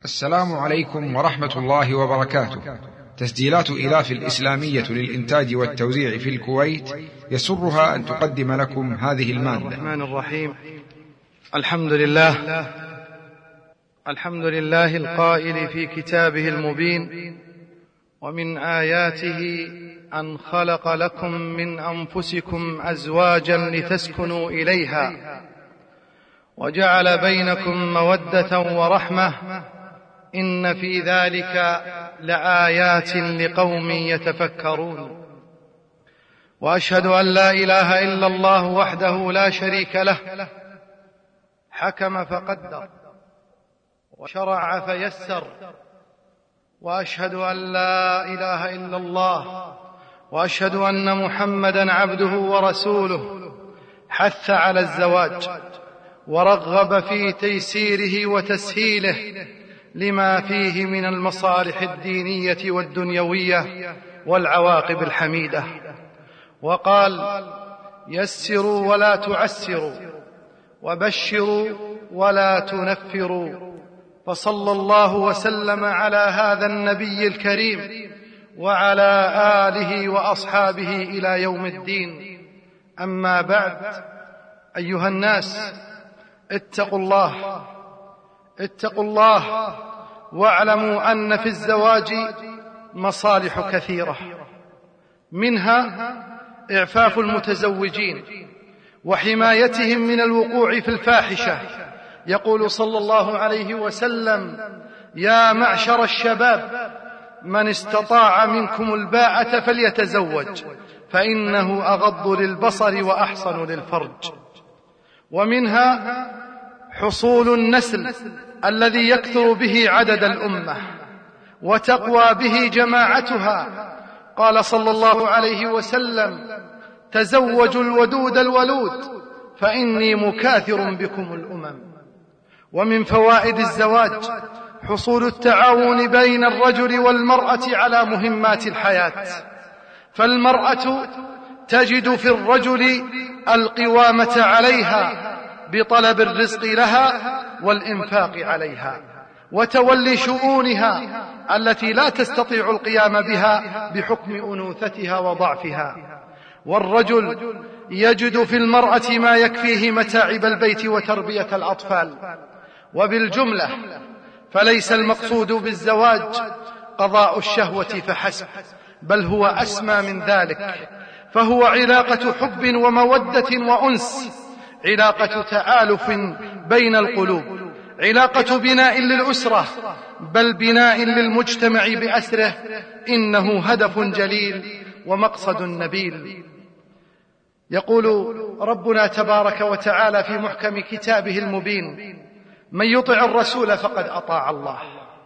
السلام عليكم ورحمة الله وبركاته. تسجيلات إلاف الإسلامية للإنتاج والتوزيع في الكويت يسرها أن تقدم لكم هذه المادة. الرحمن الرحيم. الحمد لله القائل في كتابه المبين: ومن آياته أن خلق لكم من أنفسكم أزواجا لتسكنوا إليها وجعل بينكم مودة ورحمة إن في ذلك لآيات لقوم يتفكرون. وأشهد أن لا إله إلا الله وحده لا شريك له، حكم فقدر وشرع فيسر. وأشهد أن لا إله إلا الله وأشهد أن محمدًا عبده ورسوله، حث على الزواج ورغب في تيسيره وتسهيله لما فيه من المصالح الدينية والدنيوية والعواقب الحميدة. وقال: يسروا ولا تعسروا وبشروا ولا تنفروا. فصلى الله وسلم على هذا النبي الكريم وعلى آله وأصحابه إلى يوم الدين. أما بعد، أيها الناس، اتقوا الله واعلموا أن في الزواج مصالح كثيرة، منها إعفاف المتزوجين وحمايتهم من الوقوع في الفاحشة. يقول صلى الله عليه وسلم: يا معشر الشباب، من استطاع منكم الباءة فليتزوج فإنه أغض للبصر وأحصن للفرج. ومنها حصول النسل الذي يكثر به عدد الأمة وتقوى به جماعتها. قال صلى الله عليه وسلم: تزوجوا الودود الولود فإني مكاثر بكم الأمم. ومن فوائد الزواج حصول التعاون بين الرجل والمرأة على مهمات الحياة، فالمرأة تجد في الرجل القوامة عليها بطلب الرزق لها والإنفاق عليها وتولي شؤونها التي لا تستطيع القيام بها بحكم أنوثتها وضعفها. والرجل يجد في المرأة ما يكفيه متاعب البيت وتربية الأطفال. وبالجملة فليس المقصود بالزواج قضاء الشهوة فحسب، بل هو أسمى من ذلك، فهو علاقة حب ومودة وأنس، علاقة تآلف بين القلوب، علاقة بناء للأسرة، بل بناء للمجتمع بأسره. إنه هدف جليل ومقصد نبيل. يقول ربنا تبارك وتعالى في محكم كتابه المبين: من يطع الرسول فقد أطاع الله.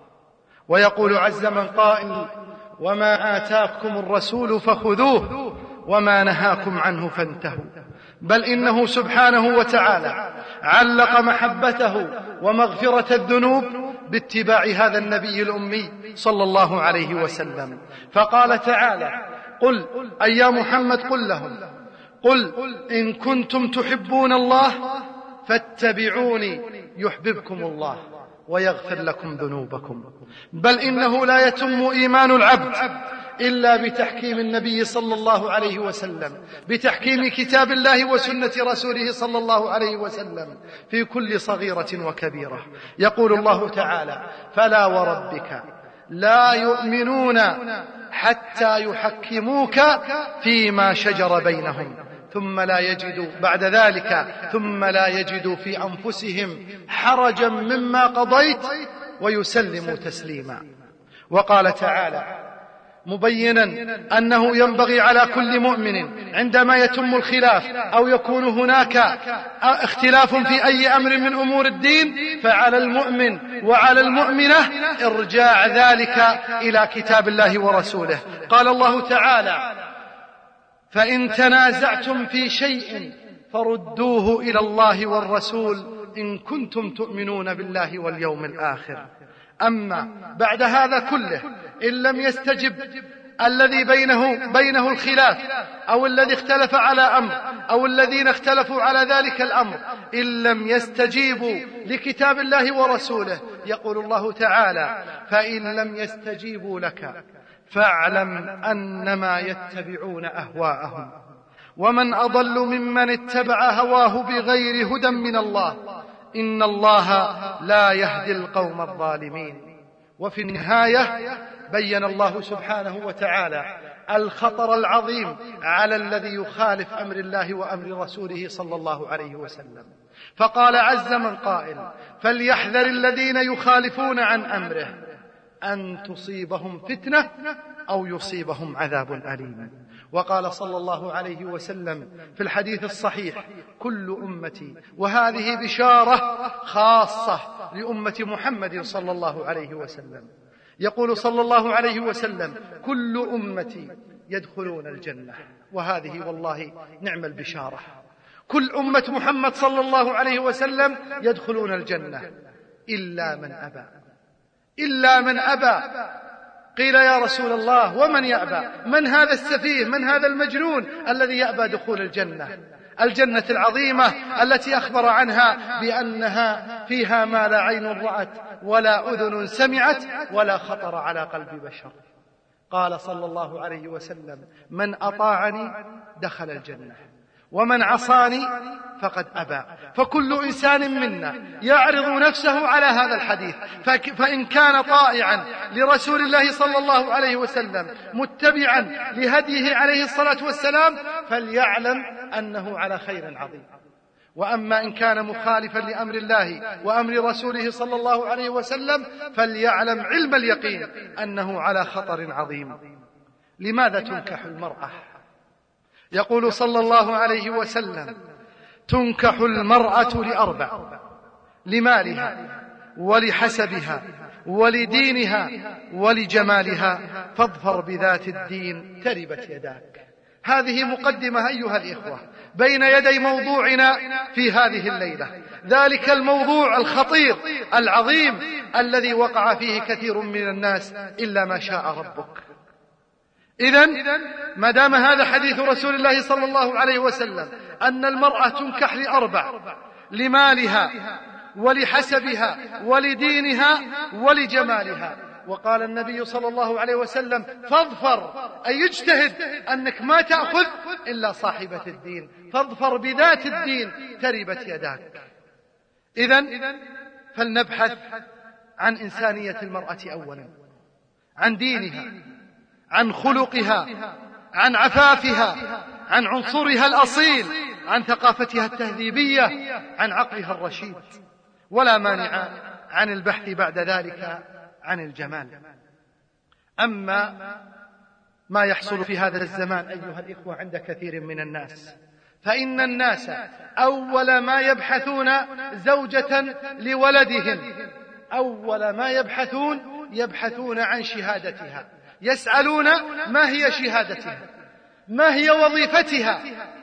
ويقول عز من قائل: وما آتاكم الرسول فخذوه وما نهاكم عنه فانتهوا. بل إنه سبحانه وتعالى علق محبته ومغفرة الذنوب باتباع هذا النبي الأمي صلى الله عليه وسلم. فقال تعالى: قل أي يا محمد قل لهم: قل إن كنتم تحبون الله فاتبعوني يحببكم الله ويغفر لكم ذنوبكم. بل إنه لا يتم إيمان العبد إلا بتحكيم النبي صلى الله عليه وسلم، بتحكيم كتاب الله وسنة رسوله صلى الله عليه وسلم في كل صغيرة وكبيرة. يقول الله تعالى: فلا وربك لا يؤمنون حتى يحكموك فيما شجر بينهم ثم لا يجدوا في أنفسهم حرجا مما قضيت ويسلموا تسليما. وقال تعالى مبينا أنه ينبغي على كل مؤمن عندما يتم الخلاف أو يكون هناك اختلاف في أي أمر من أمور الدين، فعلى المؤمن وعلى المؤمنة إرجاع ذلك إلى كتاب الله ورسوله. قال الله تعالى: فإن تنازعتم في شيء فردوه إلى الله والرسول إن كنتم تؤمنون بالله واليوم الآخر. أما بعد هذا كله إن لم يستجب الذي بينه الخلاف أو الذي اختلف على أمر أو الذين اختلفوا على ذلك الأمر، إن لم يستجيبوا لكتاب الله ورسوله يقول الله تعالى: فإن لم يستجيبوا لك فاعلم أنما يتبعون أهواءهم ومن أضل ممن اتبع هواه بغير هدى من الله إن الله لا يهدي القوم الظالمين. وفي النهاية بين الله سبحانه وتعالى الخطر العظيم على الذي يخالف أمر الله وأمر رسوله صلى الله عليه وسلم، فقال عز من قائل: فليحذر الذين يخالفون عن أمره أن تصيبهم فتنة أو يصيبهم عذاب أليم. وقال صلى الله عليه وسلم في الحديث الصحيح: كل أمتي، وهذه بشارة خاصة لأمة محمد صلى الله عليه وسلم، يقول صلى الله عليه وسلم: كل أمتي يدخلون الجنة. وهذه والله نعم البشارة، كل أمة محمد صلى الله عليه وسلم يدخلون الجنة إلا من أبى، إلا من أبى. قيل: يا رسول الله ومن يأبى؟ من هذا السفيه، من هذا المجنون الذي يأبى دخول الجنة؟ الجنة العظيمة التي أخبر عنها بأنها فيها ما لا عين رأت ولا أذن سمعت ولا خطر على قلب بشر. قال صلى الله عليه وسلم: من أطاعني دخل الجنة ومن عصاني فقد أبى. فكل إنسان منا يعرض نفسه على هذا الحديث، فإن كان طائعا لرسول الله صلى الله عليه وسلم متبعا لهديه عليه الصلاة والسلام فليعلم أنه على خير عظيم. وأما إن كان مخالفا لأمر الله وأمر رسوله صلى الله عليه وسلم فليعلم علم اليقين أنه على خطر عظيم. لماذا تنكح المرأة؟ يقول صلى الله عليه وسلم: تنكح المرأة لأربع: لمالها ولحسبها ولدينها ولجمالها فاظفر بذات الدين تربت يداك. هذه مقدمة أيها الإخوة بين يدي موضوعنا في هذه الليلة، ذلك الموضوع الخطير العظيم الذي وقع فيه كثير من الناس إلا ما شاء ربك. إذن ما دام هذا حديث رسول الله صلى الله عليه وسلم أن المرأة تنكح لأربع: لمالها ولحسبها ولدينها ولجمالها. وقال النبي صلى الله عليه وسلم: فاظفر، أي اجتهد أنك ما تأخذ إلا صاحبة الدين، فاظفر بذات الدين تربت يداك. إذن فلنبحث عن إنسانية المرأة أولا، عن دينها، عن خلقها، عن عفافها، عن عنصرها الأصيل، عن ثقافتها التهذيبية، عن عقلها الرشيد. ولا مانع عن البحث بعد ذلك عن الجمال. أما ما يحصل في هذا الزمان أيها الإخوة عند كثير من الناس، فإن الناس أول ما يبحثون زوجة لولدهم، أول ما يبحثون عن شهادتها، يسألون ما هي شهادتها، ما هي وظيفتها،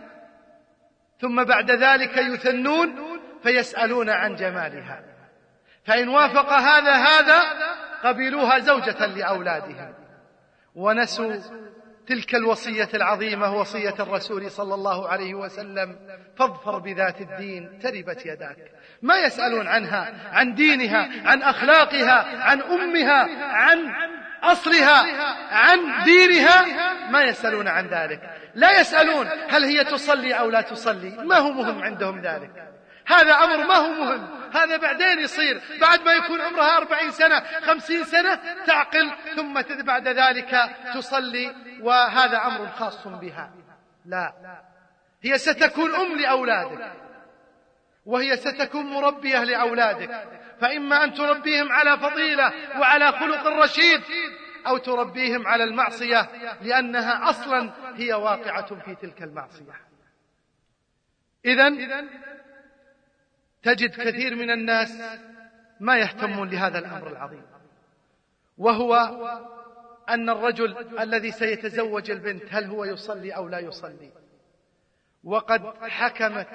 ثم بعد ذلك يثنون فيسألون عن جمالها، فإن وافق هذا قبلوها زوجة لأولادهم، ونسوا تلك الوصية العظيمة، وصية الرسول صلى الله عليه وسلم: فاظفر بذات الدين تربت يداك. ما يسألون عنها، عن دينها، عن أخلاقها، عن أمها، عن أصلها، عن دينها، ما يسألون عن ذلك. لا يسألون هل هي تصلي أو لا تصلي، ما هو مهم عندهم ذلك، هذا أمر ما هو مهم، هذا بعدين يصير بعد ما يكون عمرها 40 سنة 50 سنة تعقل، ثم بعد ذلك تصلي، وهذا أمر خاص بها. لا، هي ستكون أم لأولادك، وهي ستكون مربية لأولادك، فإما أن تربيهم على فضيلة وعلى خلق رشيد، أو تربيهم على المعصية لأنها أصلا هي واقعة في تلك المعصية. إذن تجد كثير من الناس ما يهتمون لهذا الأمر العظيم، وهو أن الرجل الذي سيتزوج البنت هل هو يصلي أو لا يصلي. وقد حكمت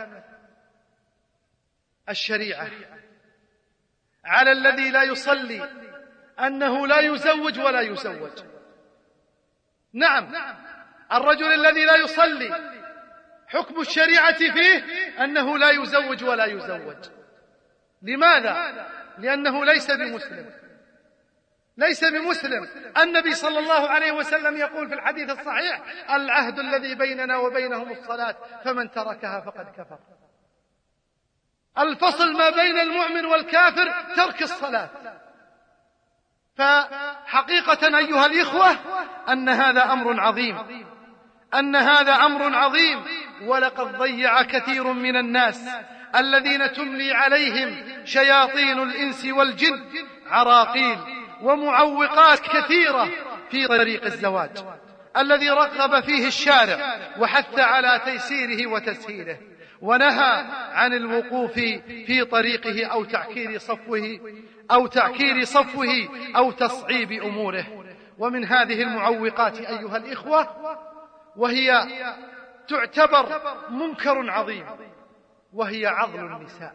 الشريعة على الذي لا يصلي أنه لا يزوج ولا يزوج. نعم، الرجل الذي لا يصلي حكم الشريعة فيه أنه لا يزوج ولا يزوج. لماذا؟ لأنه ليس بمسلم. النبي صلى الله عليه وسلم يقول في الحديث الصحيح: العهد الذي بيننا وبينهم الصلاة، فمن تركها فقد كفر. الفصل ما بين المؤمن والكافر ترك الصلاة. فحقيقة أيها الإخوة أن هذا أمر عظيم، ولقد ضيع كثير من الناس الذين تملي عليهم شياطين الإنس والجن عراقيل ومعوقات كثيرة في طريق الزواج الذي رغب فيه الشارع وحث على تيسيره وتسهيله، ونهى عن الوقوف في طريقه أو تعكير صفوه أو تصعيب أموره. ومن هذه المعوقات أيها الإخوة، وهي تعتبر منكر عظيم، وهي عضل النساء.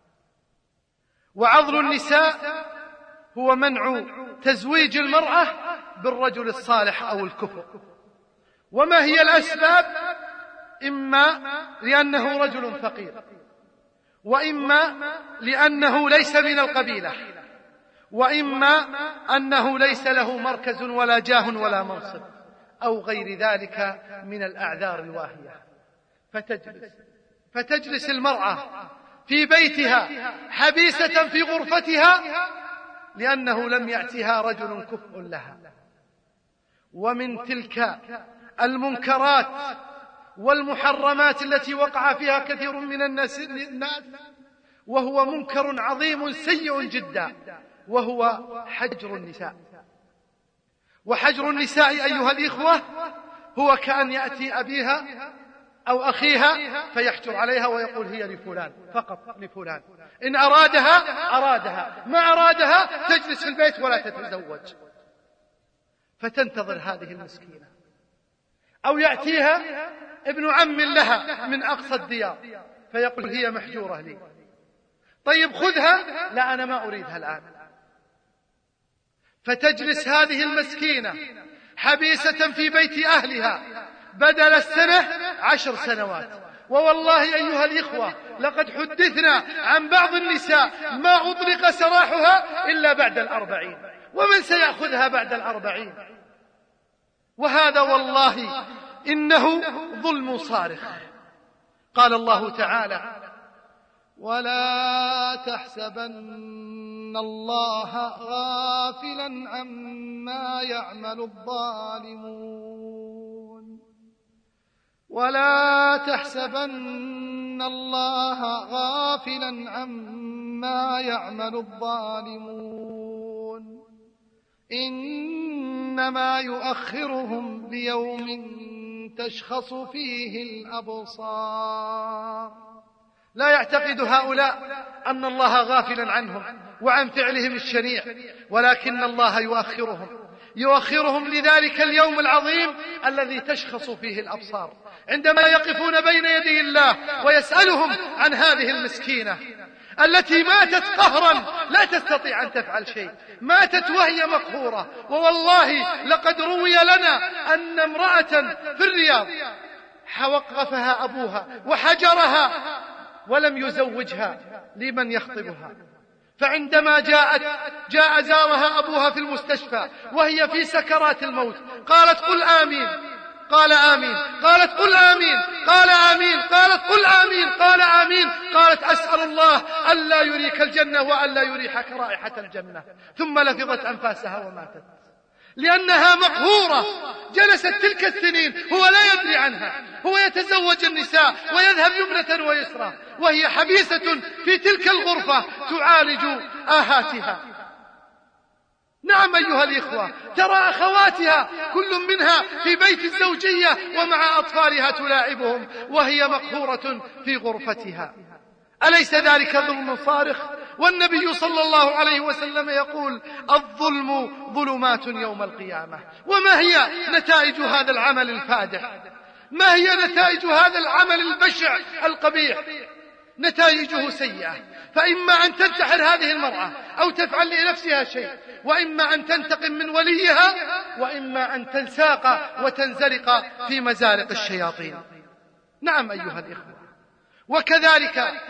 وعضل النساء هو منع تزويج المرأة بالرجل الصالح أو الكفء. وما هي الأسباب؟ إما لأنه رجل فقير، وإما لأنه ليس من القبيلة، وإما أنه ليس له مركز ولا جاه ولا منصب، أو غير ذلك من الأعذار الواهية. فتجلس المرأة في بيتها حبيسة في غرفتها لأنه لم يأتها رجل كفء لها. ومن تلك المنكرات والمحرمات التي وقع فيها كثير من الناس، وهو منكر عظيم سيء جدا، وهو حجر النساء. وحجر النساء أيها الإخوة هو كأن يأتي أبيها أو أخيها فيحجر عليها ويقول: هي لفلان، فقط لفلان. إن أرادها، ما أرادها تجلس في البيت ولا تتزوج، فتنتظر هذه المسكينة. أو يأتيها ابن عم لها من أقصى الديار فيقول: هي محجورة لي. طيب خذها. لا، أنا ما أريدها الآن. فتجلس هذه المسكينة حبيسة في بيت أهلها بدل السنة 10 سنوات. ووالله أيها الإخوة لقد حدثنا عن بعض النساء ما أطلق سراحها إلا بعد 40. ومن سيأخذها بعد 40؟ وهذا والله إنه ظلم صارخ. قال الله تعالى: ولا تحسبن الله غافلا عما يعمل الظالمون. ولا تحسبن الله غافلا عما يعمل الظالمون، إنما يؤخرهم ليوم تشخص فيه الأبصار. لا يعتقد هؤلاء أن الله غافلا عنهم وعن فعلهم الشنيع، ولكن الله يؤخرهم لذلك اليوم العظيم الذي تشخص فيه الأبصار، عندما يقفون بين يدي الله ويسألهم عن هذه المسكينة التي ماتت قهرا لا تستطيع أن تفعل شيء، ماتت وهي مقهورة. ووالله لقد روي لنا أن امرأة في الرياض وقفها أبوها وحجرها ولم يزوجها لمن يخطبها، فعندما جاء زارها أبوها في المستشفى وهي في سكرات الموت، قالت: قل آمين. قال آمين. قالت: قل آمين. قال آمين. قالت: قل آمين. قال آمين. قالت: أسأل الله ألا يريك الجنة وألا يريحك رائحة الجنة. ثم لفظت أنفاسها وماتت، لأنها مقهورة. جلست تلك السنين هو لا يدري عنها، هو يتزوج النساء ويذهب يمنة ويسرى، وهي حبيسة في تلك الغرفة تعالج آهاتها. نعم أيها الإخوة، ترى أخواتها كل منها في بيت الزوجية ومع أطفالها تلاعبهم وهي مقهورة في غرفتها. أليس ذلك ظلم صارخ؟ والنبي صلى الله عليه وسلم يقول: الظلم ظلمات يوم القيامة. وما هي نتائج هذا العمل الفادح؟ ما هي نتائج هذا العمل البشع القبيح؟ نتائجه سيئة، فإما أن تنتحر هذه المرأة أو تفعل لنفسها شيء، وإما أن تنتقم من وليها، وإما أن تنساق وتنزلق في مزارق الشياطين. نعم أيها الإخوة، وكذلك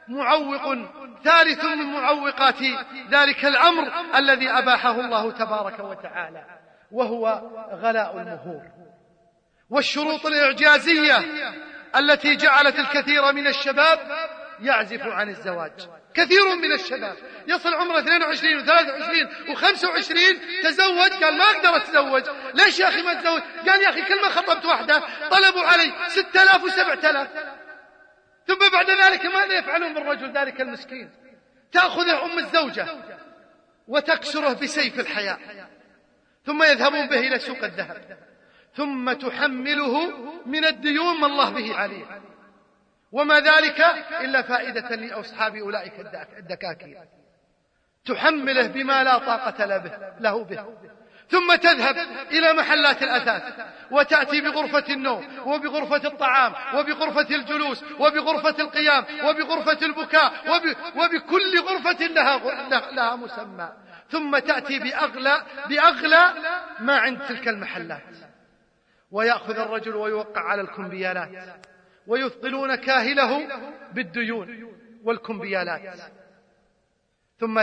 معوق ثالث من معوقات ذلك الأمر الذي أباحه الله تبارك وتعالى، وهو غلاء المهور والشروط الإعجازية التي جعلت الكثير من الشباب يعزف عن الزواج. كثير من الشباب يصل عمره 22 و23 و25 تزوج، قال ما أقدر أتزوج. ليش يا أخي ما تزوج؟ قال يا أخي كل ما خطبت واحدة طلبوا علي 6000 و7000. ثم بعد ذلك ماذا يفعلون بالرجل ذلك المسكين؟ تأخذه أم الزوجة وتكسره بسيف الحياة، ثم يذهبون به إلى سوق الذهب، ثم تحمله من الديون ما الله به عليه، وما ذلك إلا فائدة لأصحاب أولئك الدكاكين. تحمله بما لا طاقة له به، ثم تذهب إلى محلات الأثاث وتأتي بغرفة النوم وبغرفة الطعام وبغرفة الجلوس وبغرفة القيام وبغرفة البكاء وبكل غرفة لها مسمى، ثم تأتي بأغلى ما عند تلك المحلات، ويأخذ الرجل ويوقع على الكمبيالات، ويثقلون كاهله بالديون والكمبيالات. ثم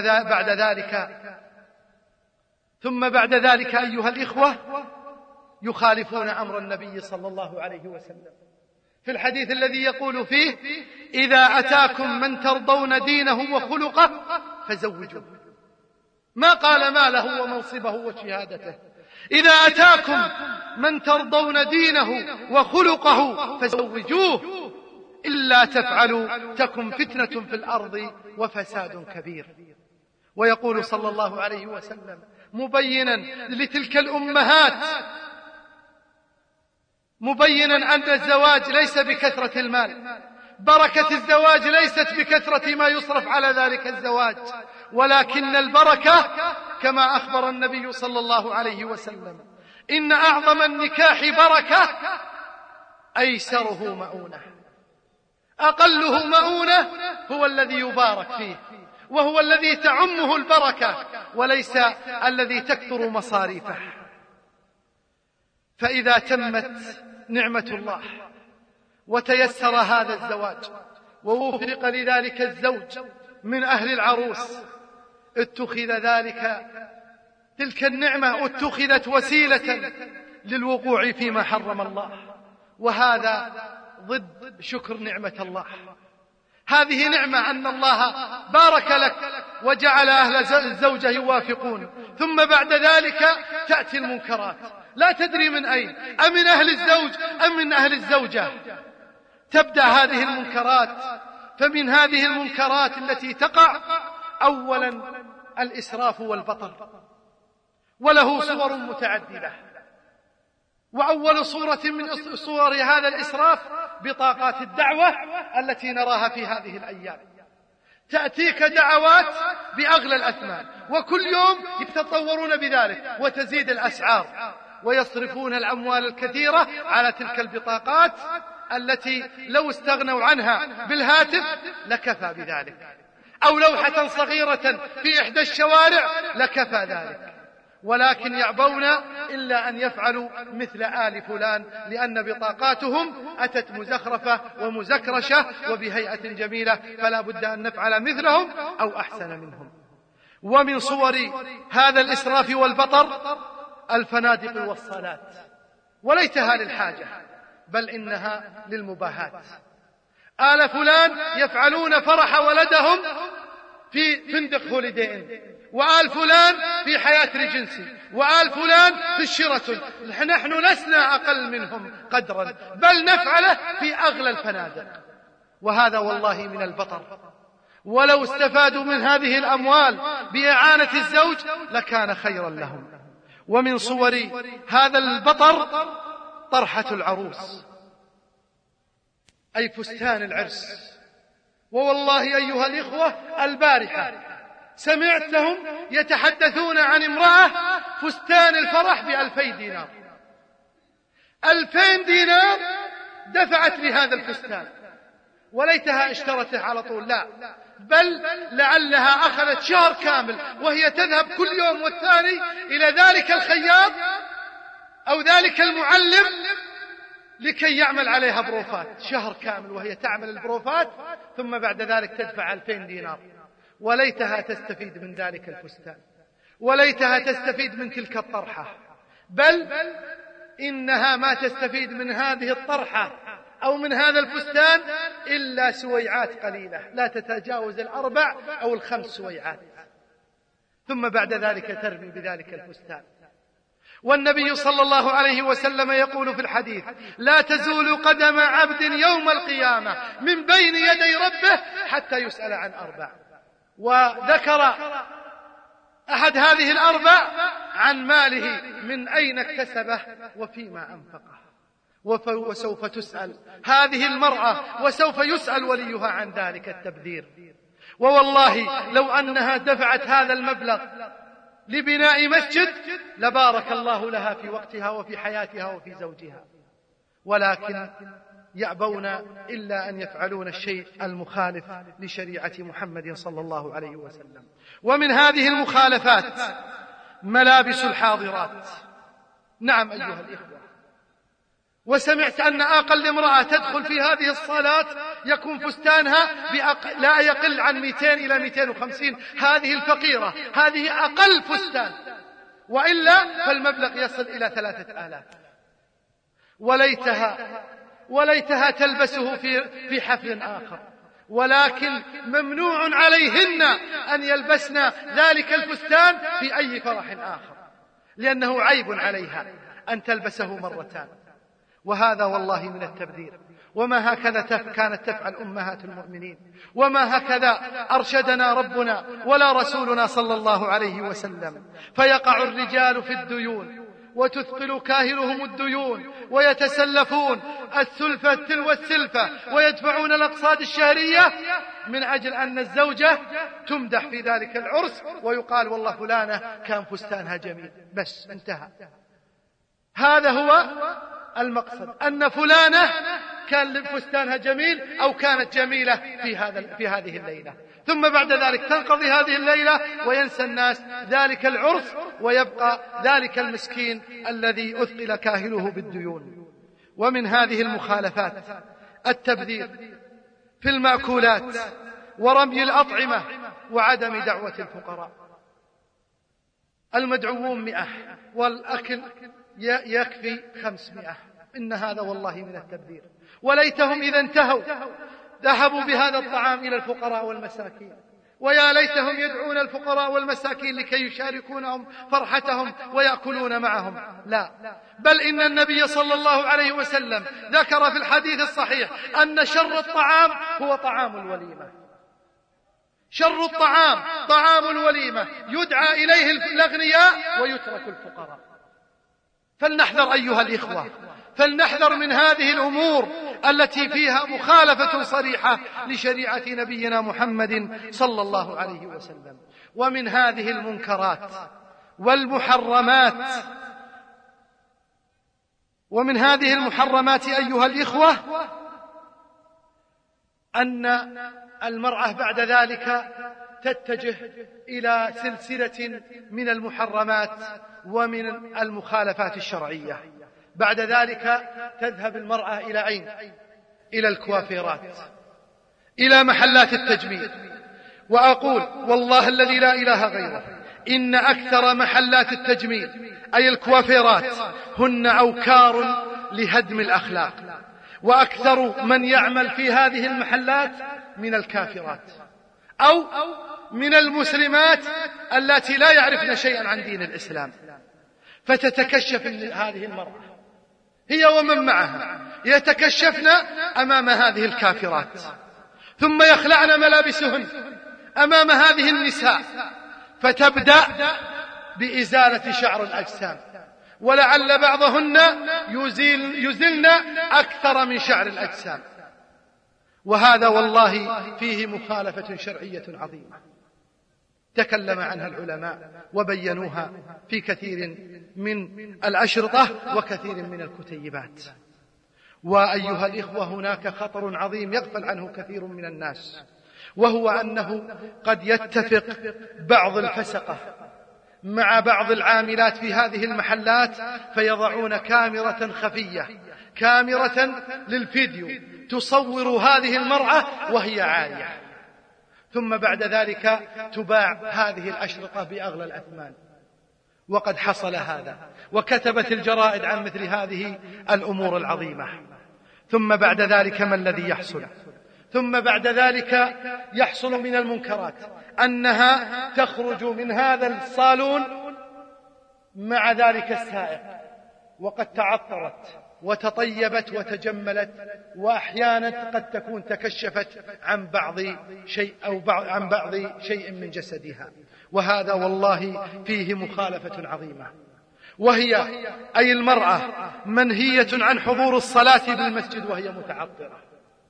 بعد ذلك أيها الإخوة يخالفون أمر النبي صلى الله عليه وسلم في الحديث الذي يقول فيه: إذا أتاكم من ترضون دينه وخلقه فزوجوه. ما قال ماله ومنصبه وشهادته، إذا أتاكم من ترضون دينه وخلقه فزوجوه، إلا تفعلوا تكن فتنة في الأرض وفساد كبير. ويقول صلى الله عليه وسلم مبينا لتلك الأمهات، مبينا أن الزواج ليس بكثرة المال، بركة الزواج ليست بكثرة ما يصرف على ذلك الزواج، ولكن البركة كما أخبر النبي صلى الله عليه وسلم: إن أعظم النكاح بركة أيسره مؤونة. أقله مؤونة هو الذي يبارك فيه، وهو الذي تعمه البركة، وليس الذي تكثر مصاريفه. فإذا تمت نعمة الله وتيسر هذا الزواج ووفق لذلك الزوج من أهل العروس، اتخذ تلك النعمة اتخذت وسيلة للوقوع فيما حرم الله، وهذا ضد شكر نعمة الله. هذه نعمة أن الله بارك لك وجعل أهل الزوجة يوافقون، ثم بعد ذلك تأتي المنكرات لا تدري من أين، أمن أهل الزوج أم من أهل الزوجة. تبدأ هذه المنكرات. فمن هذه المنكرات التي تقع أولا الإسراف والبطر، وله صور متعددة. وأول صورة من صور هذا الإسراف بطاقات الدعوة التي نراها في هذه الأيام. تأتيك دعوات بأغلى الأثمان، وكل يوم يتطورون بذلك وتزيد الأسعار، ويصرفون الأموال الكثيرة على تلك البطاقات التي لو استغنوا عنها بالهاتف لكفى بذلك، أو لوحة صغيرة في إحدى الشوارع لكفى ذلك، ولكن يعبون إلا أن يفعلوا مثل آل فلان، لأن بطاقاتهم أتت مزخرفة ومزكرشة وبهيئة جميلة، فلا بد أن نفعل مثلهم أو أحسن منهم. ومن صور هذا الإسراف والبطر الفنادق والصالات، وليتها للحاجة بل إنها للمباهات. آل فلان يفعلون فرح ولدهم في فندق هوليدي، وآل فلان في حياة ريجنسي، وآل فلان في الشيراتون. نحن لسنا أقل منهم قدرا، بل نفعله في أغلى الفنادق، وهذا والله من البطر. ولو استفادوا من هذه الأموال بإعانة الزوج لكان خيرا لهم. ومن صور هذا البطر طرحة العروس، أي فستان العرس. ووالله أيها الإخوة البارحة سمعتهم يتحدثون عن امرأة فستان الفرح ب2000 دينار. 2000 دينار دفعت لهذا الفستان، وليتها اشترته على طول، لا، بل لعلها أخذت شهر كامل وهي تذهب كل يوم والثاني إلى ذلك الخياط أو ذلك المعلم لكي يعمل عليها بروفات شهر كامل، وهي تعمل البروفات، ثم بعد ذلك تدفع 2000 دينار. وليتها تستفيد من ذلك الفستان، وليتها تستفيد من تلك الطرحة، بل إنها ما تستفيد من هذه الطرحة أو من هذا الفستان إلا سويعات قليلة لا تتجاوز 4 أو 5 سويعات، ثم بعد ذلك ترمي بذلك الفستان. والنبي صلى الله عليه وسلم يقول في الحديث: لا تزول قدم عبد يوم القيامة من بين يدي ربه حتى يسأل عن 4. وذكر أحد هذه 4 عن ماله من أين اكتسبه وفيما أنفقه. وسوف تسأل هذه المرأة وسوف يسأل وليها عن ذلك التبذير. ووالله لو أنها دفعت هذا المبلغ لبناء مسجد لبارك الله لها في وقتها وفي حياتها وفي زوجها، ولكن يأبون إلا أن يفعلون الشيء المخالف لشريعة محمد صلى الله عليه وسلم. ومن هذه المخالفات ملابس الحاضرات. نعم أيها الإخوة، وسمعت أن أقل امرأة تدخل في هذه الصلاة يكون فستانها لا يقل عن 200 إلى 250. هذه الفقيرة هذه أقل فستان، وإلا فالمبلغ يصل إلى 3000. وليتها تلبسه في حفل آخر، ولكن ممنوع عليهن أن يلبسن ذلك الفستان في أي فرح آخر، لأنه عيب عليها أن تلبسه مرتان. وهذا والله من التبذير. وما هكذا كانت تفعل أمهات المؤمنين، وما هكذا أرشدنا ربنا ولا رسولنا صلى الله عليه وسلم. فيقع الرجال في الديون وتثقل كاهلهم الديون، ويتسلفون السلفة تلو السلفة، ويدفعون الأقساط الشهرية من أجل أن الزوجة تمدح في ذلك العرس، ويقال والله فلانة كان فستانها جميل، بس انتهى. هذا هو المقصد، أن فلانة كان فستانها جميل أو كانت جميلة في هذه الليلة، ثم بعد ذلك تنقضي هذه الليلة وينسى الناس ذلك العرس، ويبقى ذلك المسكين الذي أثقل كاهله بالديون. ومن هذه المخالفات التبذير في المأكولات ورمي الأطعمة وعدم دعوة الفقراء. المدعوون 100 والأكل يكفي 500. إن هذا والله من التبذير. وليتهم إذا انتهوا ذهبوا بهذا الطعام إلى الفقراء والمساكين، ويا ليتهم يدعون الفقراء والمساكين لكي يشاركونهم فرحتهم ويأكلون معهم. لا، بل إن النبي صلى الله عليه وسلم ذكر في الحديث الصحيح أن شر الطعام هو طعام الوليمة. شر الطعام طعام الوليمة، يدعى إليه الأغنياء ويترك الفقراء. فلنحذر أيها الإخوة، فلنحذر من هذه الأمور التي فيها مخالفة صريحة لشريعة نبينا محمد صلى الله عليه وسلم. ومن هذه المنكرات والمحرمات، ومن هذه المحرمات أيها الإخوة أن المرأة بعد ذلك تتجه إلى سلسلة من المحرمات ومن المخالفات الشرعية. بعد ذلك تذهب المرأة إلى الكوافيرات، إلى محلات التجميل. وأقول والله الذي لا إله غيره إن أكثر محلات التجميل أي الكوافيرات هن أوكار لهدم الأخلاق، وأكثر من يعمل في هذه المحلات من الكافرات أو من المسلمات التي لا يعرفن شيئا عن دين الإسلام. فتتكشف هذه المرأة هي ومن معها يتكشفن أمام هذه الكافرات، ثم يخلعن ملابسهن أمام هذه النساء، فتبدأ بإزالة شعر الأجسام، ولعل بعضهن يزلن أكثر من شعر الأجسام. وهذا والله فيه مخالفة شرعية عظيمة تكلم عنها العلماء وبينوها في كثير من الأشرطة وكثير من الكتيبات. وأيها الإخوة هناك خطر عظيم يغفل عنه كثير من الناس، وهو أنه قد يتفق بعض الفسقة مع بعض العاملات في هذه المحلات فيضعون كاميرا خفية كاميرا للفيديو تصور هذه المرأة وهي عارية، ثم بعد ذلك تباع هذه الأشرطة بأغلى الأثمان. وقد حصل هذا، وكتبت الجرائد عن مثل هذه الأمور العظيمة. ثم بعد ذلك ما الذي يحصل؟ ثم بعد ذلك يحصل من المنكرات أنها تخرج من هذا الصالون مع ذلك السائق وقد تعطرت وتطيبت وتجملت، وأحيانا قد تكون تكشفت عن بعض شيء من جسدها، وهذا والله فيه مخالفة عظيمة. وهي أي المرأة منهية عن حضور الصلاة بالمسجد وهي متعطرة،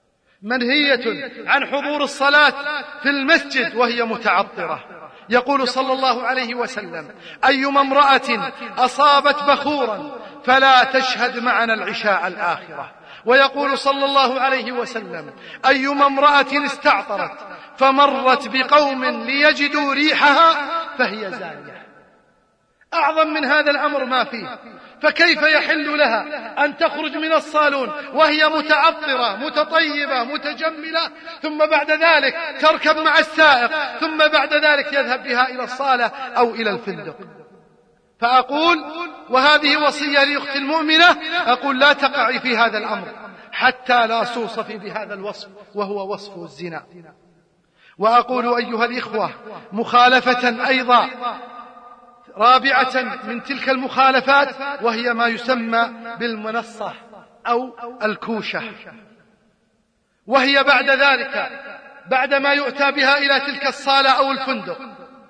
منهية عن حضور الصلاة في المسجد وهي متعطرة. يقول صلى الله عليه وسلم: أيما امرأة أصابت بخورا فلا تشهد معنا العشاء الآخرة. ويقول صلى الله عليه وسلم: أيما امرأة استعطرت فمرت بقوم ليجدوا ريحها فهي زانية. أعظم من هذا الأمر ما فيه، فكيف يحل لها أن تخرج من الصالون وهي متعطرة متطيبة متجملة، ثم بعد ذلك تركب مع السائق، ثم بعد ذلك يذهب بها إلى الصالة أو إلى الفندق؟ فأقول، وهذه وصية لأختي المؤمنة، أقول لا تقعي في هذا الأمر حتى لا توصفي بهذا الوصف وهو وصف الزنا. وأقول أيها الإخوة مخالفة أيضا رابعة من تلك المخالفات، وهي ما يسمى بالمنصة أو الكوشة، وهي بعد ذلك بعدما يؤتى بها إلى تلك الصالة أو الفندق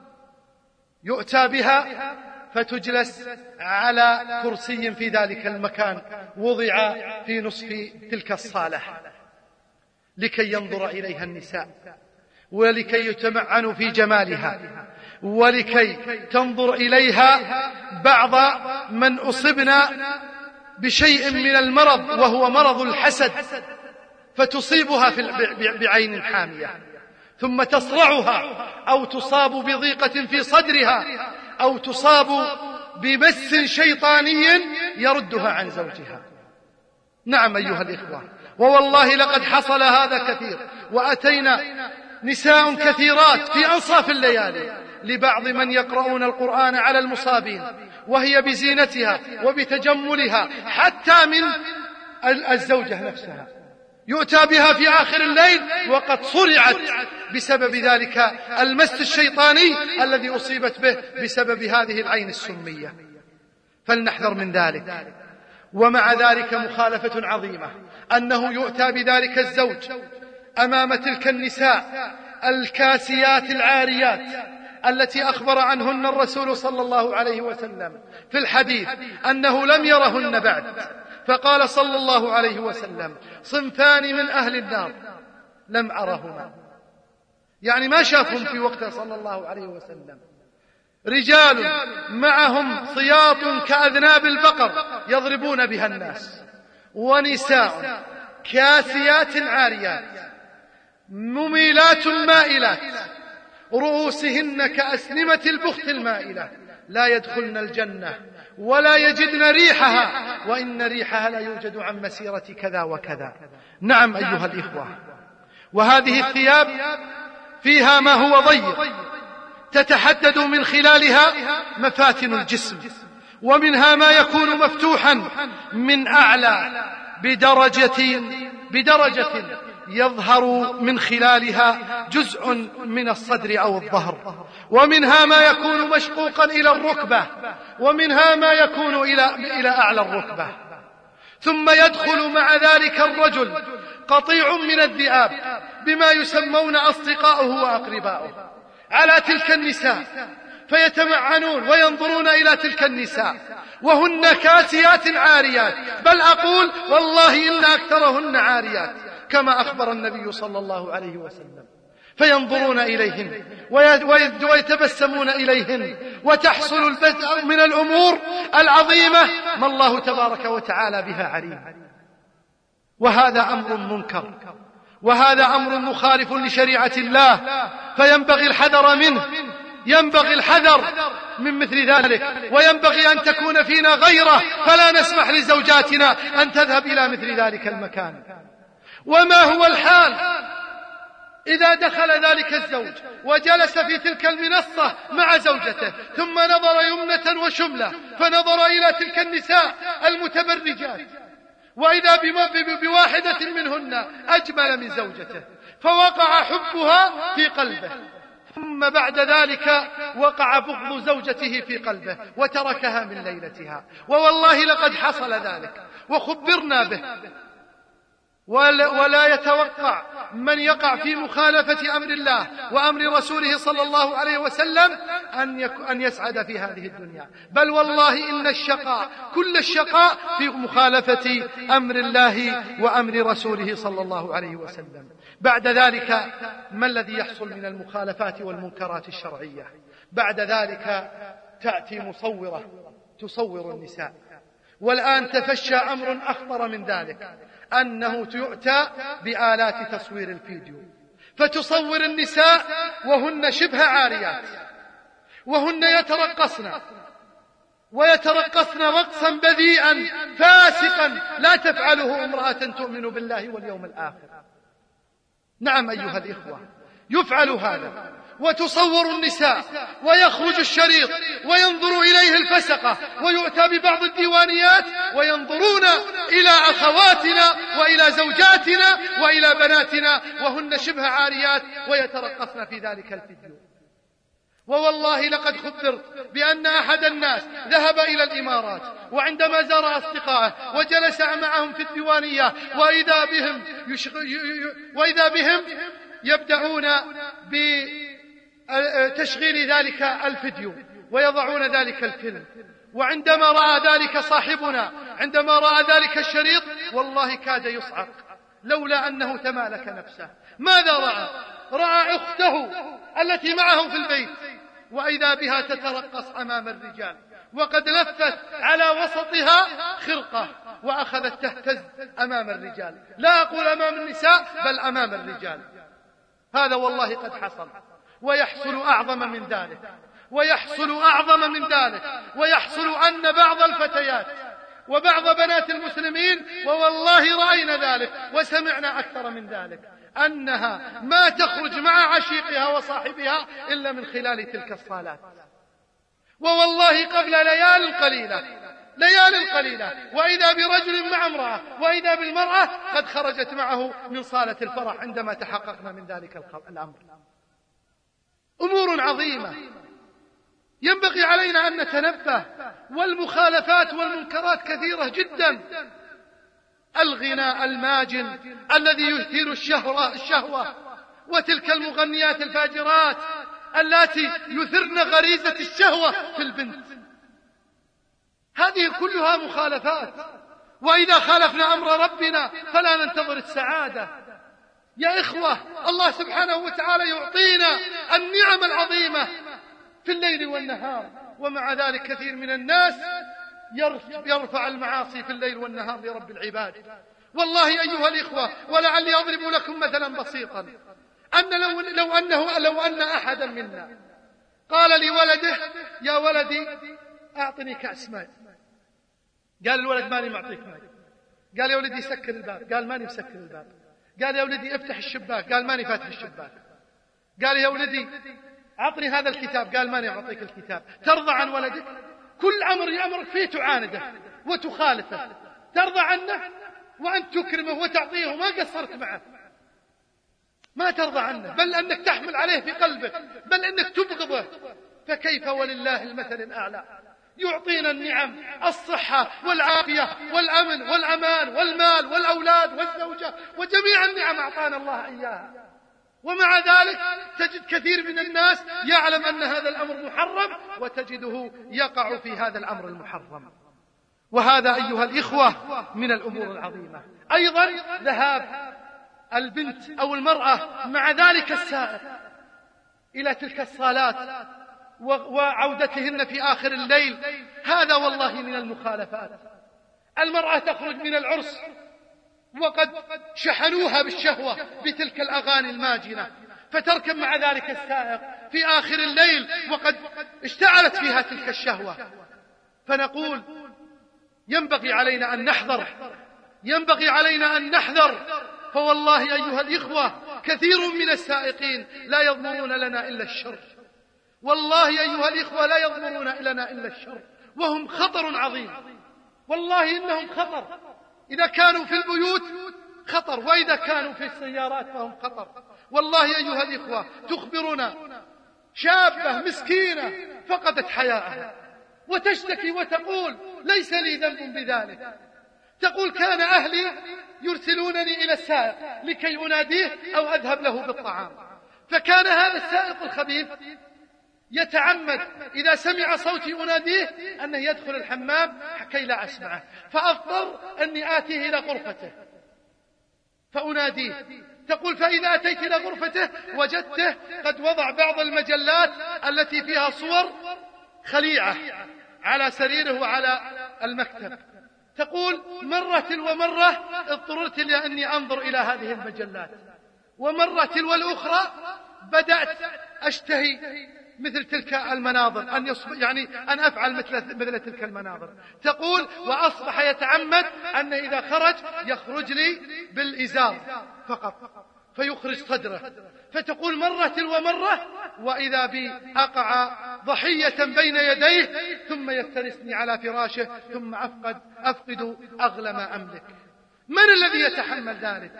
يؤتى بها فتجلس على كرسي في ذلك المكان وضع في نصف تلك الصالة لكي ينظر إليها النساء ولكي يتمعنوا في جمالها، ولكي تنظر إليها بعض من أصبنا بشيء من المرض وهو مرض الحسد، فتصيبها بعين حامية، ثم تصرعها أو تصاب بضيقة في صدرها أو تصاب بمس شيطاني يردها عن زوجها. نعم أيها الإخوة، ووالله لقد حصل هذا كثير، وأتينا نساء كثيرات في أنصاف الليالي لبعض من يقرؤون القرآن على المصابين وهي بزينتها وبتجملها حتى من الزوجة نفسها، يؤتى بها في آخر الليل وقد صرعت بسبب ذلك المس الشيطاني الذي أصيبت به بسبب هذه العين السمية. فلنحذر من ذلك. ومع ذلك مخالفة عظيمة أنه يؤتى بذلك الزوج أمام تلك النساء الكاسيات العاريات التي أخبر عنهن الرسول صلى الله عليه وسلم في الحديث أنه لم يرهن بعد، فقال صلى الله عليه وسلم: صنفان من أهل النار لم أرهما، يعني ما شافهم في وقته صلى الله عليه وسلم: رجال معهم صياط كأذناب البقر يضربون بها الناس، ونساء كاسيات عاريات مميلات مائلات رؤوسهن كأسنمة البخت المائلة لا يدخلن الجنة ولا يجدن ريحها، وإن ريحها لا يوجد عن مسيرة كذا وكذا. نعم أيها الإخوة، وهذه الثياب فيها ما هو ضيق تتحدد من خلالها مفاتن الجسم، ومنها ما يكون مفتوحا من أعلى بدرجة يظهر من خلالها جزء من الصدر أو الظهر، ومنها ما يكون مشقوقا إلى الركبة، ومنها ما يكون إلى أعلى الركبة. ثم يدخل مع ذلك الرجل قطيع من الذئاب بما يسمون أصدقاؤه وأقرباؤه على تلك النساء، فيتمعنون وينظرون إلى تلك النساء وهن كاسيات عاريات، بل أقول والله إن أكثرهن عاريات كما أخبر النبي صلى الله عليه وسلم، فينظرون إليهن ويتبسمون إليهن، وتحصل البدء من الأمور العظيمة ما الله تبارك وتعالى بها عليم. وهذا أمر منكر، وهذا أمر مخالف لشريعة الله، فينبغي الحذر منه. ينبغي الحذر من مثل ذلك، وينبغي أن تكون فينا غيرة، فلا نسمح لزوجاتنا أن تذهب إلى مثل ذلك المكان. وما هو الحال إذا دخل ذلك الزوج وجلس في تلك المنصة مع زوجته، ثم نظر يمنة وشملة فنظر إلى تلك النساء المتبرجات، وإذا بواحدة منهن أجمل من زوجته، فوقع حبها في قلبه، ثم بعد ذلك وقع بغض زوجته في قلبه وتركها من ليلتها. ووالله لقد حصل ذلك وخبرنا به. ولا يتوقع من يقع في مخالفة أمر الله وأمر رسوله صلى الله عليه وسلم أن يسعد في هذه الدنيا، بل والله إن الشقاء كل الشقاء في مخالفة أمر الله وأمر رسوله صلى الله عليه وسلم. بعد ذلك ما الذي يحصل من المخالفات والمنكرات الشرعية؟ بعد ذلك تأتي مصورة تصور النساء. والآن تفشى أمر أخطر من ذلك، أنه يؤتى بآلات تصوير الفيديو، فتصور النساء وهن شبه عاريات، وهن يترقصن رقصا بذيئا فاسقا لا تفعله امرأة تؤمن بالله واليوم الآخر. نعم أيها الإخوة، يفعل هذا، وتصور النساء ويخرج الشريط وينظر إليه الفسقة، ويؤتى ببعض الديوانيات وينظرون إلى أخواتنا وإلى زوجاتنا وإلى بناتنا وهن شبه عاريات ويترقصن في ذلك الفيديو. ووالله لقد خبرت بأن أحد الناس ذهب إلى الإمارات، وعندما زار أصدقائه وجلس معهم في الديوانية وإذا بهم يبدأون بتشغيل ذلك الفيديو ويضعون ذلك الفيلم. وعندما رأى ذلك صاحبنا، عندما رأى ذلك الشريط، والله كاد يصعق لولا أنه تمالك نفسه. ماذا رأى؟ رأى أخته التي معه في البيت، وإذا بها تترقص أمام الرجال، وقد لفت على وسطها خرقة وأخذت تهتز أمام الرجال، لا أقول أمام النساء بل أمام الرجال. هذا والله قد حصل، ويحصل أعظم من ذلك، ويحصل أن بعض الفتيات وبعض بنات المسلمين، ووالله رأينا ذلك وسمعنا أكثر من ذلك، أنها ما تخرج مع عشيقها وصاحبها إلا من خلال تلك الصالات. ووالله قبل ليال قليلة وإذا برجل مع امرأة، وإذا بالمرأة قد خرجت معه من صالة الفرح عندما تحققنا من ذلك الأمر. أمور عظيمة ينبغي علينا أن نتنبه، والمخالفات والمنكرات كثيرة جدا. الغناء الماجن الذي يثير الشهوة، وتلك المغنيات الفاجرات التي يثرن غريزة الشهوة في البنت، هذه كلها مخالفات. وإذا خالفنا أمر ربنا فلا ننتظر السعادة. يا إخوة، الله سبحانه وتعالى يعطينا النعم العظيمة في الليل والنهار، ومع ذلك كثير من الناس يرفع المعاصي في الليل والنهار لرب العباد. والله أيها الإخوة، ولعلي أضرب لكم مثلا بسيطا، لو أن أحدا منا قال لولده: يا ولدي أعطني كأس ماء. قال الولد: ماني معطيك ماء. قال: يا ولدي سكر الباب. قال: ماني مسكر الباب. قال: يا ولدي افتح الشباك. قال: ماني فاتح الشباك. قال: يا ولدي أعطني هذا الكتاب. قال: ماني أعطيك الكتاب. ترضى عن ولدك؟ كل أمر يأمرك فيه تعانده وتخالفه، ترضى عنه؟ وأنت تكرمه وتعطيه وما قصرت معه، ما ترضى عنه، بل أنك تحمل عليه في قلبك، بل أنك تبغضه. فكيف ولله المثل الأعلى؟ يعطينا النعم، الصحة والعافية والأمن والأمان والمال والأولاد والزوجة، وجميع النعم أعطانا الله إياها، ومع ذلك تجد كثير من الناس يعلم أن هذا الأمر محرم وتجده يقع في هذا الأمر المحرم. وهذا أيها الإخوة من الأمور العظيمة. أيضا ذهاب البنت أو المرأة مع ذلك السائق إلى تلك الصالات وعودتهن في آخر الليل، هذا والله من المخالفات. المرأة تخرج من العرس وقد شحنوها بالشهوة بتلك الأغاني الماجنة، فتركب مع ذلك السائق في آخر الليل وقد اشتعلت فيها تلك الشهوة. فنقول ينبغي علينا أن نحذر، فوالله أيها الإخوة كثير من السائقين لا يضمرون لنا إلا الشر، والله أيها الإخوة لا يضمرون لنا إلا الشر، وهم خطر عظيم، والله إنهم خطر. إذا كانوا في البيوت خطر، وإذا كانوا في السيارات فهم خطر. والله أيها الإخوة تخبرنا شابة مسكينة فقدت حياءها وتشتكي وتقول ليس لي ذنب بذلك. تقول كان أهلي يرسلونني إلى السائق لكي أناديه أو أذهب له بالطعام، فكان هذا السائق الخبيث يتعمد إذا سمع صوتي أناديه أنه يدخل الحمام كي لا أسمعه، فأضطر أني آتيه إلى غرفته فأناديه. تقول فإذا أتيت إلى غرفته وجدته قد وضع بعض المجلات التي فيها صور خليعة على سريره وعلى المكتب. تقول مرة ومرة اضطررت لأني أنظر إلى هذه المجلات، ومرة والأخرى بدأت أشتهي مثل تلك المناظر، أن أفعل مثل تلك المناظر. تقول وأصبح يتعمد أن إذا خرج يخرج لي بالإزار فقط فيخرج صدره. فتقول مرة ومرة وإذا بي أقع ضحية بين يديه ثم يفترسني على فراشه ثم أفقد أغلى ما أملك. من الذي يتحمل ذلك؟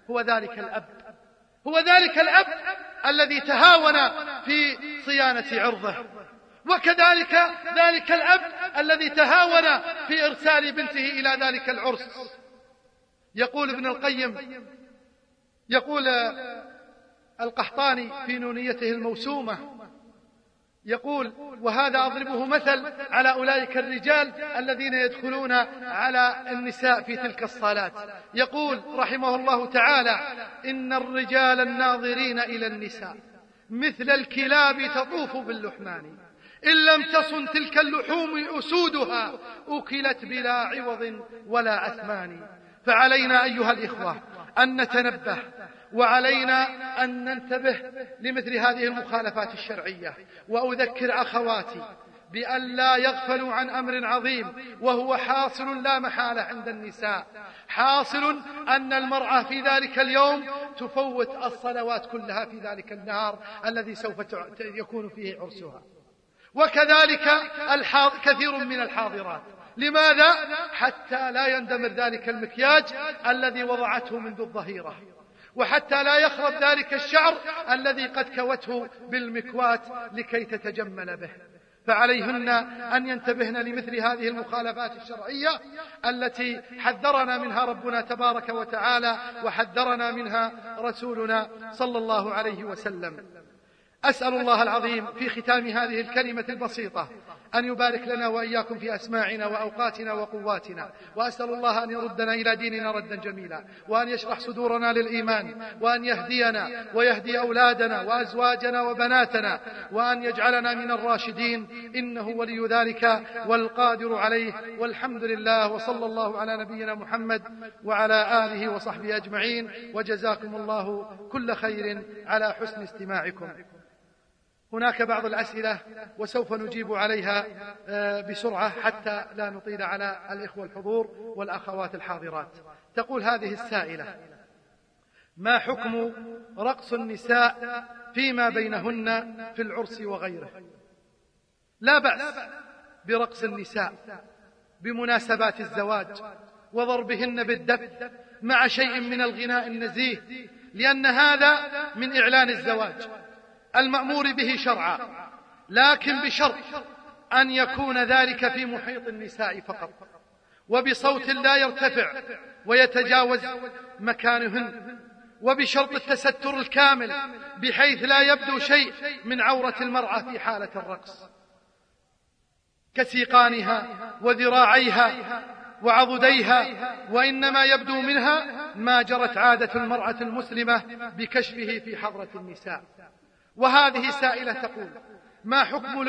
هو ذلك الأب الذي تهاون في صيانة عرضه، وكذلك ذلك الأب الذي تهاون في إرسال بنته إلى ذلك العرس. يقول ابن القيم، يقول القحطاني في نونيته الموسومة، يقول وهذا أضربه مثل على أولئك الرجال الذين يدخلون على النساء في تلك الصالات. يقول رحمه الله تعالى إن الرجال الناظرين إلى النساء مثل الكلاب تطوف باللحمان، إن لم تصن تلك اللحوم أسودها أكلت بلا عوض ولا أثمان. فعلينا أيها الإخوة أن نتنبه، وعلينا أن ننتبه لمثل هذه المخالفات الشرعية. وأذكر أخواتي بأن لا يغفلوا عن أمر عظيم وهو حاصل لا محالة عند النساء. حاصل أن المرأة في ذلك اليوم تفوت الصلوات كلها في ذلك النهار الذي سوف يكون فيه عرسها، وكذلك كثير من الحاضرات. لماذا؟ حتى لا يندمر ذلك المكياج الذي وضعته منذ الظهيرة، وحتى لا يخرب ذلك الشعر الذي قد كوته بالمكوات لكي تتجمل به. فعليهن أن ينتبهن لمثل هذه المخالفات الشرعية التي حذرنا منها ربنا تبارك وتعالى وحذرنا منها رسولنا صلى الله عليه وسلم. أسأل الله العظيم في ختام هذه الكلمة البسيطة أن يبارك لنا وإياكم في أسماعنا وأوقاتنا وقواتنا، وأسأل الله أن يردنا إلى ديننا ردا جميلا، وأن يشرح صدورنا للإيمان، وأن يهدينا ويهدي أولادنا وأزواجنا وبناتنا، وأن يجعلنا من الراشدين، إنه ولي ذلك والقادر عليه. والحمد لله، وصلى الله على نبينا محمد وعلى آله وصحبه أجمعين، وجزاكم الله كل خير على حسن استماعكم. هناك بعض الأسئلة وسوف نجيب عليها بسرعة حتى لا نطيل على الإخوة الحضور والأخوات الحاضرات. تقول هذه السائلة: ما حكم رقص النساء فيما بينهن في العرس وغيره؟ لا بأس برقص النساء بمناسبات الزواج وضربهن بالدف مع شيء من الغناء النزيه، لأن هذا من إعلان الزواج المأمور به شرعا، لكن بشرط أن يكون ذلك في محيط النساء فقط، وبصوت لا يرتفع ويتجاوز مكانهن، وبشرط التستر الكامل بحيث لا يبدو شيء من عورة المرأة في حالة الرقص كسيقانها وذراعيها وعضديها، وإنما يبدو منها ما جرت عادة المرأة المسلمة بكشفه في حضرة النساء. وهذه سائلة تقول: ما حكم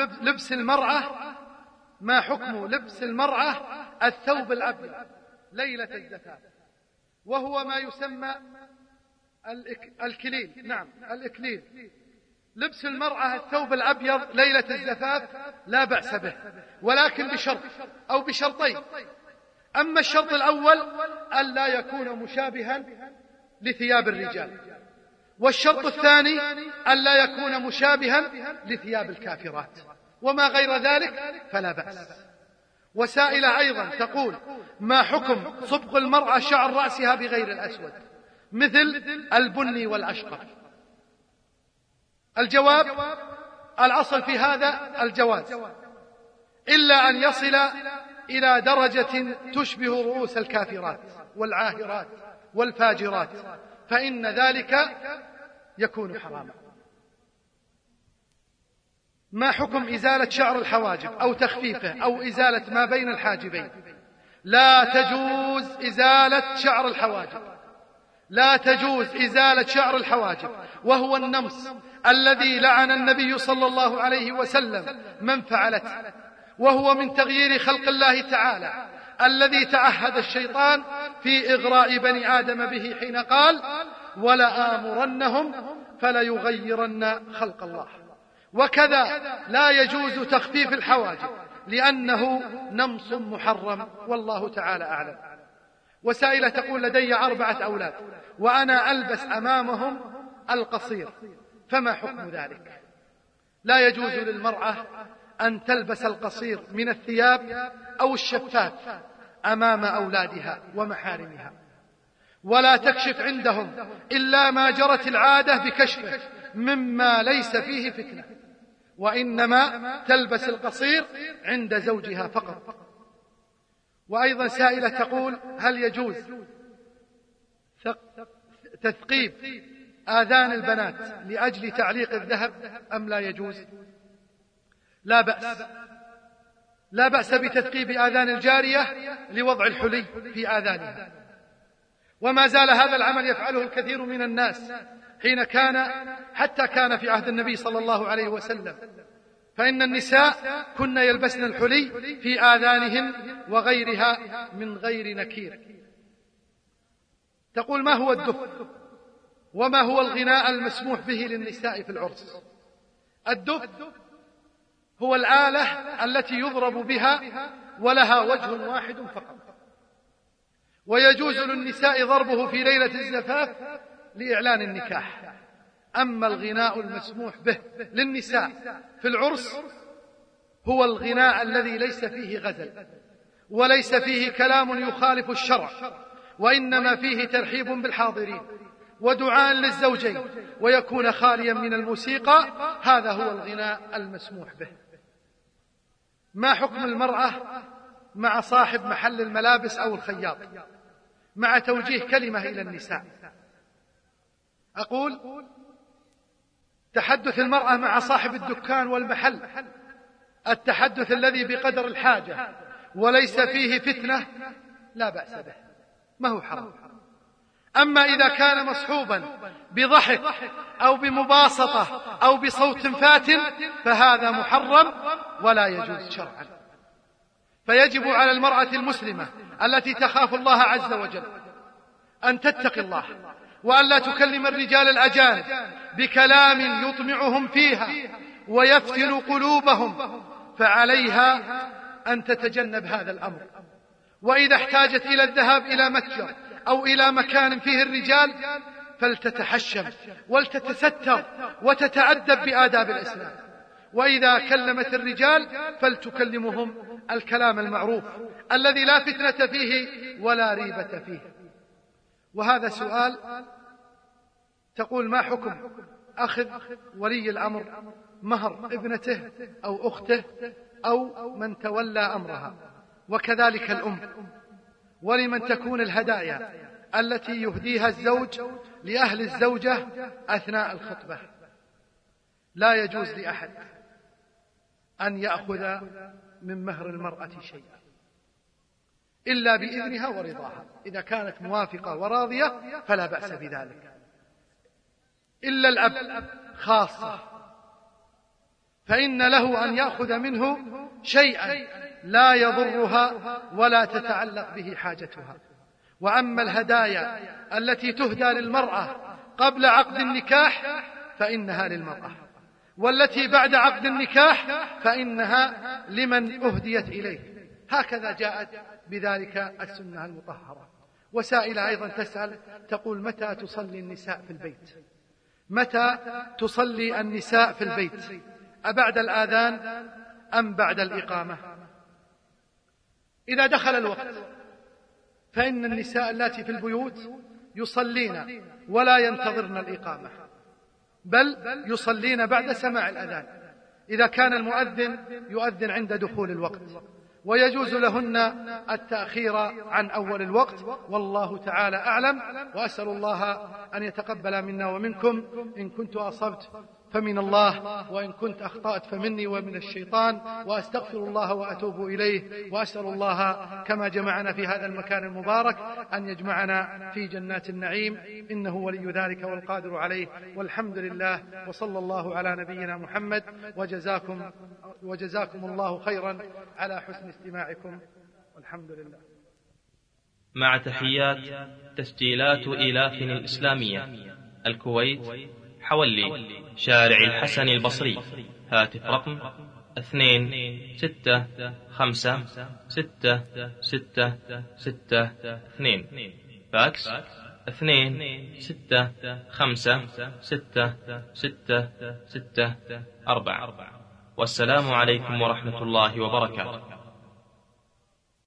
لبس المرأة الثوب الأبيض ليلة الزفاف، وهو ما يسمى الكليل، نعم الإكليل، لبس المرأة الثوب الأبيض ليلة الزفاف لا بأس به، ولكن بشرط أو بشرطين. أما الشرط الأول ألا يكون مشابها لثياب الرجال، والشرط الثاني ألا يكون مشابها لثياب الكافرات، وما غير ذلك فلا بأس. وسائلة أيضا تقول: ما حكم صبغ المرأة شعر رأسها بغير الأسود مثل البني والأشقر؟ الجواب: الأصل في هذا الجواز، إلا أن يصل إلى درجة تشبه رؤوس الكافرات والعاهرات والفاجرات، فإن ذلك يكون حراما. ما حكم إزالة شعر الحواجب أو تخفيفه أو إزالة ما بين الحاجبين؟ لا تجوز إزالة شعر الحواجب، لا تجوز إزالة شعر الحواجب، وهو النمص الذي لعن النبي صلى الله عليه وسلم من فعلته، وهو من تغيير خلق الله تعالى الذي تعهد الشيطان في إغراء بني آدم به حين قال: ولآمرنهم فليغيرن خلق الله. وكذا لا يجوز تخفيف الحواجب لأنه نمص محرم، والله تعالى أعلم. وسائلة تقول: لدي 4 أولاد وأنا ألبس أمامهم القصير، فما حكم ذلك؟ لا يجوز للمرأة أن تلبس القصير من الثياب أو الشفاف أمام أولادها ومحارمها، ولا تكشف عندهم إلا ما جرت العادة بكشفه مما ليس فيه فتنة، وإنما تلبس القصير عند زوجها فقط. وأيضا سائلة تقول: هل يجوز تثقيب آذان البنات لأجل تعليق الذهب أم لا يجوز؟ لا بأس، لا بأس بتثقيب آذان الجارية لوضع الحلي في آذانها، وما زال هذا العمل يفعله الكثير من الناس حتى كان في عهد النبي صلى الله عليه وسلم، فإن النساء كن يلبسن الحلي في آذانهن وغيرها من غير نكير. تقول: ما هو الدف وما هو الغناء المسموح به للنساء في العرس؟ الدف هو الآلة التي يضرب بها ولها وجه واحد فقط، ويجوز للنساء ضربه في ليلة الزفاف لإعلان النكاح. أما الغناء المسموح به للنساء في العرس هو الغناء الذي ليس فيه غزل وليس فيه كلام يخالف الشرع، وإنما فيه ترحيب بالحاضرين ودعاء للزوجين، ويكون خاليا من الموسيقى. هذا هو الغناء المسموح به. ما حكم المرأة مع صاحب محل الملابس أو الخياط مع توجيه كلمة إلى النساء؟ أقول: تحدث المرأة مع صاحب الدكان والمحل التحدث الذي بقدر الحاجة وليس فيه فتنة لا بأس به، ما هو حرام. أما إذا كان مصحوبا بضحك أو بمباسطة أو بصوت فاتن فهذا محرم ولا يجوز شرعا. فيجب على المرأة المسلمة التي تخاف الله عز وجل أن تتقي الله وأن لا تكلم الرجال الأجانب بكلام يطمعهم فيها ويفتن قلوبهم، فعليها أن تتجنب هذا الأمر. وإذا احتاجت إلى الذهاب إلى متجر أو إلى مكان فيه الرجال فلتتحشم ولتتستر وتتأدب بآداب الإسلام. وإذا كلمت الرجال فلتكلمهم الكلام المعروف الذي لا فتنة فيه ولا ريبة فيه. وهذا سؤال. تقول: ما حكم أخذ ولي الأمر مهر ابنته أو أخته أو من تولى أمرها، وكذلك الأم، ولمن تكون الهدايا التي يهديها الزوج لأهل الزوجة أثناء الخطبة؟ لا يجوز لأحد أن يأخذ من مهر المرأة شيئا إلا بإذنها ورضاها. إذا كانت موافقة وراضية فلا بأس بذلك، إلا الأب خاصة، فإن له أن يأخذ منه شيئا لا يضرها ولا تتعلق به حاجتها. وأما الهدايا التي تهدى للمرأة قبل عقد النكاح فإنها للمرأة، والتي بعد عقد النكاح فإنها لمن أهديت إليه. هكذا جاءت بذلك السنة المطهرة. وسائلة أيضا تسأل تقول: متى تصلي النساء في البيت؟ متى تصلي النساء في البيت؟ أبعد الآذان أم بعد الإقامة؟ إذا دخل الوقت فإن النساء التي في البيوت يصلين ولا ينتظرن الإقامة، بل يصلين بعد سماع الأذان، إذا كان المؤذن يؤذن عند دخول الوقت، ويجوز لهن التأخير عن أول الوقت. والله تعالى أعلم، وأسأل الله أن يتقبل منا ومنكم. إن كنت أصبت فمن الله، وإن كنت أخطأت فمني ومن الشيطان، وأستغفر الله وأتوب إليه. وأسأل الله كما جمعنا في هذا المكان المبارك أن يجمعنا في جنات النعيم، إنه ولي ذلك والقادر عليه. والحمد لله، وصلى الله على نبينا محمد. وجزاكم الله خيرا على حسن استماعكم، والحمد لله. مع تحيات تسجيلات إيلاف الإسلامية، الكويت، حولي، شارع الحسن البصري. هاتف رقم 265666662. فاكس 265666664. والسلام عليكم ورحمة الله وبركاته.